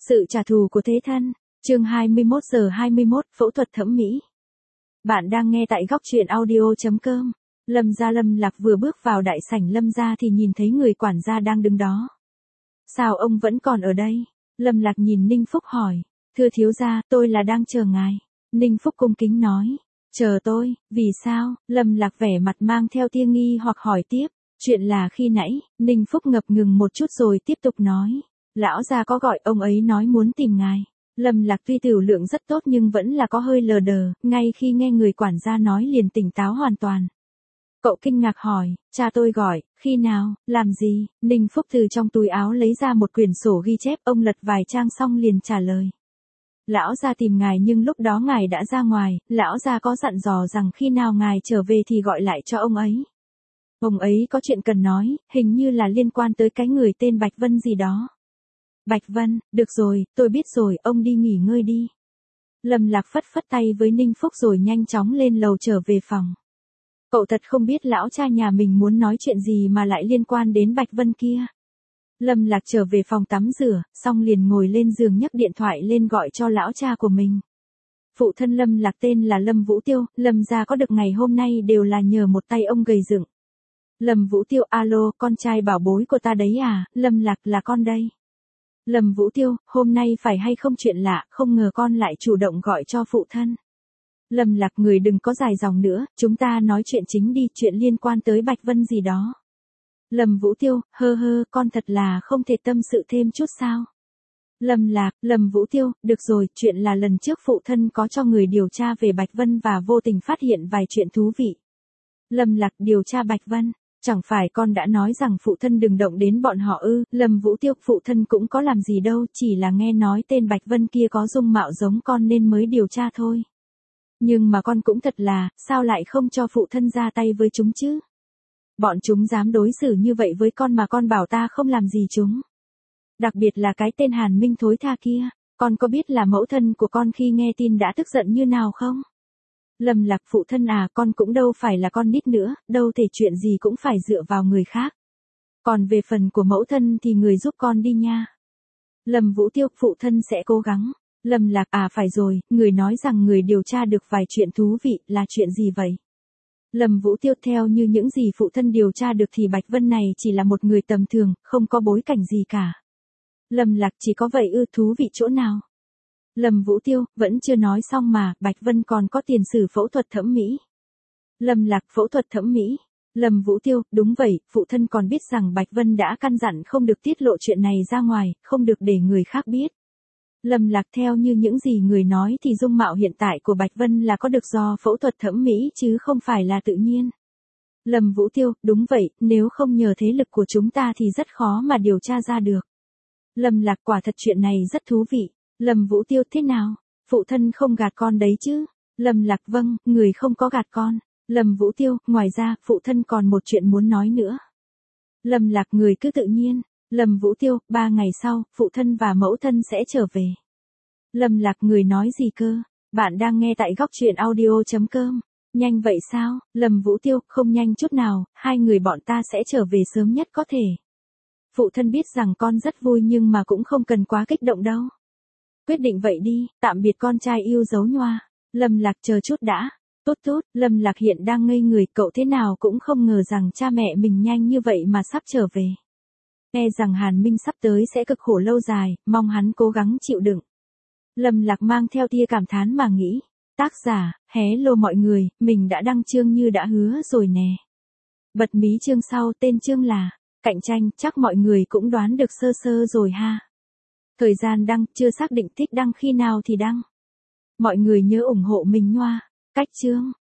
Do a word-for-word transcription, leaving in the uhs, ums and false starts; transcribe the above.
Sự trả thù của thế thân, chương hai mươi mốt giờ hai mươi mốt, phẫu thuật thẩm mỹ. Bạn đang nghe tại góc truyện audio chấm com. Lâm gia Lâm Lạc vừa bước vào đại sảnh Lâm gia thì nhìn thấy người quản gia đang đứng đó. Sao ông vẫn còn ở đây? Lâm Lạc nhìn Ninh Phúc hỏi. Thưa thiếu gia, tôi là đang chờ ngài. Ninh Phúc cung kính nói. Chờ tôi, vì sao? Lâm Lạc vẻ mặt mang theo tia nghi hoặc hỏi tiếp. Chuyện là khi nãy, Ninh Phúc ngập ngừng một chút rồi tiếp tục nói. Lão gia có gọi ông ấy nói muốn tìm ngài. Lâm Lạc tuy tiểu lượng rất tốt nhưng vẫn là có hơi lờ đờ, ngay khi nghe người quản gia nói liền tỉnh táo hoàn toàn. Cậu kinh ngạc hỏi, cha tôi gọi, khi nào, làm gì? Ninh Phúc từ trong túi áo lấy ra một quyển sổ ghi chép, ông lật vài trang xong liền trả lời. Lão gia tìm ngài nhưng lúc đó ngài đã ra ngoài, lão gia có dặn dò rằng khi nào ngài trở về thì gọi lại cho ông ấy. Ông ấy có chuyện cần nói, hình như là liên quan tới cái người tên Bạch Vân gì đó. Bạch Vân, được rồi, tôi biết rồi, ông đi nghỉ ngơi đi. Lâm Lạc phất phất tay với Ninh Phúc rồi nhanh chóng lên lầu trở về phòng. Cậu thật không biết lão cha nhà mình muốn nói chuyện gì mà lại liên quan đến Bạch Vân kia. Lâm Lạc trở về phòng tắm rửa, xong liền ngồi lên giường nhấc điện thoại lên gọi cho lão cha của mình. Phụ thân Lâm Lạc tên là Lâm Vũ Tiêu, Lâm gia có được ngày hôm nay đều là nhờ một tay ông gầy dựng. Lâm Vũ Tiêu, alo, con trai bảo bối của ta đấy à, Lâm Lạc là con đây. Lâm Vũ Tiêu, hôm nay phải hay không chuyện lạ, không ngờ con lại chủ động gọi cho phụ thân. Lâm Lạc, người đừng có dài dòng nữa, chúng ta nói chuyện chính đi, chuyện liên quan tới Bạch Vân gì đó. Lâm Vũ Tiêu, hơ hơ, con thật là không thể tâm sự thêm chút sao. Lâm Lạc, Lâm Vũ Tiêu, được rồi, chuyện là lần trước phụ thân có cho người điều tra về Bạch Vân và vô tình phát hiện vài chuyện thú vị. Lâm Lạc, điều tra Bạch Vân. Chẳng phải con đã nói rằng phụ thân đừng động đến bọn họ ư? Lâm Vũ Tiêu, phụ thân cũng có làm gì đâu, chỉ là nghe nói tên Bạch Vân kia có dung mạo giống con nên mới điều tra thôi. Nhưng mà con cũng thật là, sao lại không cho phụ thân ra tay với chúng chứ? Bọn chúng dám đối xử như vậy với con mà con bảo ta không làm gì chúng. Đặc biệt là cái tên Hàn Minh thối tha kia, con có biết là mẫu thân của con khi nghe tin đã tức giận như nào không? Lâm Lạc, phụ thân à, con cũng đâu phải là con nít nữa, đâu thể chuyện gì cũng phải dựa vào người khác. Còn về phần của mẫu thân thì người giúp con đi nha. Lâm Vũ Tiêu, phụ thân sẽ cố gắng. Lâm Lạc, à phải rồi, người nói rằng người điều tra được vài chuyện thú vị, là chuyện gì vậy? Lâm Vũ Tiêu, theo như những gì phụ thân điều tra được thì Bạch Vân này chỉ là một người tầm thường, không có bối cảnh gì cả. Lâm Lạc, chỉ có vậy ư, thú vị chỗ nào? Lâm Vũ Tiêu, vẫn chưa nói xong mà, Bạch Vân còn có tiền sử phẫu thuật thẩm mỹ. Lâm Lạc, phẫu thuật thẩm mỹ. Lâm Vũ Tiêu, đúng vậy, phụ thân còn biết rằng Bạch Vân đã căn dặn không được tiết lộ chuyện này ra ngoài, không được để người khác biết. Lâm Lạc, theo như những gì người nói thì dung mạo hiện tại của Bạch Vân là có được do phẫu thuật thẩm mỹ chứ không phải là tự nhiên. Lâm Vũ Tiêu, đúng vậy, nếu không nhờ thế lực của chúng ta thì rất khó mà điều tra ra được. Lâm Lạc, quả thật chuyện này rất thú vị. Lâm Vũ Tiêu, thế nào? Phụ thân không gạt con đấy chứ? Lâm Lạc, vâng, người không có gạt con. Lâm Vũ Tiêu, ngoài ra, phụ thân còn một chuyện muốn nói nữa. Lâm Lạc, người cứ tự nhiên. Lâm Vũ Tiêu, ba ngày sau, phụ thân và mẫu thân sẽ trở về. Lâm Lạc, người nói gì cơ? Bạn đang nghe tại góc truyện audio chấm com. Nhanh vậy sao? Lâm Vũ Tiêu, không nhanh chút nào, hai người bọn ta sẽ trở về sớm nhất có thể. Phụ thân biết rằng con rất vui nhưng mà cũng không cần quá kích động đâu. Quyết định vậy đi, tạm biệt con trai yêu dấu nhoa. Lâm Lạc, chờ chút đã. Tốt tốt, Lâm Lạc hiện đang ngây người, cậu thế nào cũng không ngờ rằng cha mẹ mình nhanh như vậy mà sắp trở về. Nghe rằng Hàn Minh sắp tới sẽ cực khổ lâu dài, mong hắn cố gắng chịu đựng. Lâm Lạc mang theo tia cảm thán mà nghĩ. Tác giả, hello mọi người, mình đã đăng chương như đã hứa rồi nè. Bật mí chương sau, tên chương là Cạnh tranh, chắc mọi người cũng đoán được sơ sơ rồi ha. Thời gian đăng, chưa xác định thích đăng khi nào thì đăng. Mọi người nhớ ủng hộ mình nhoa. Cách chương.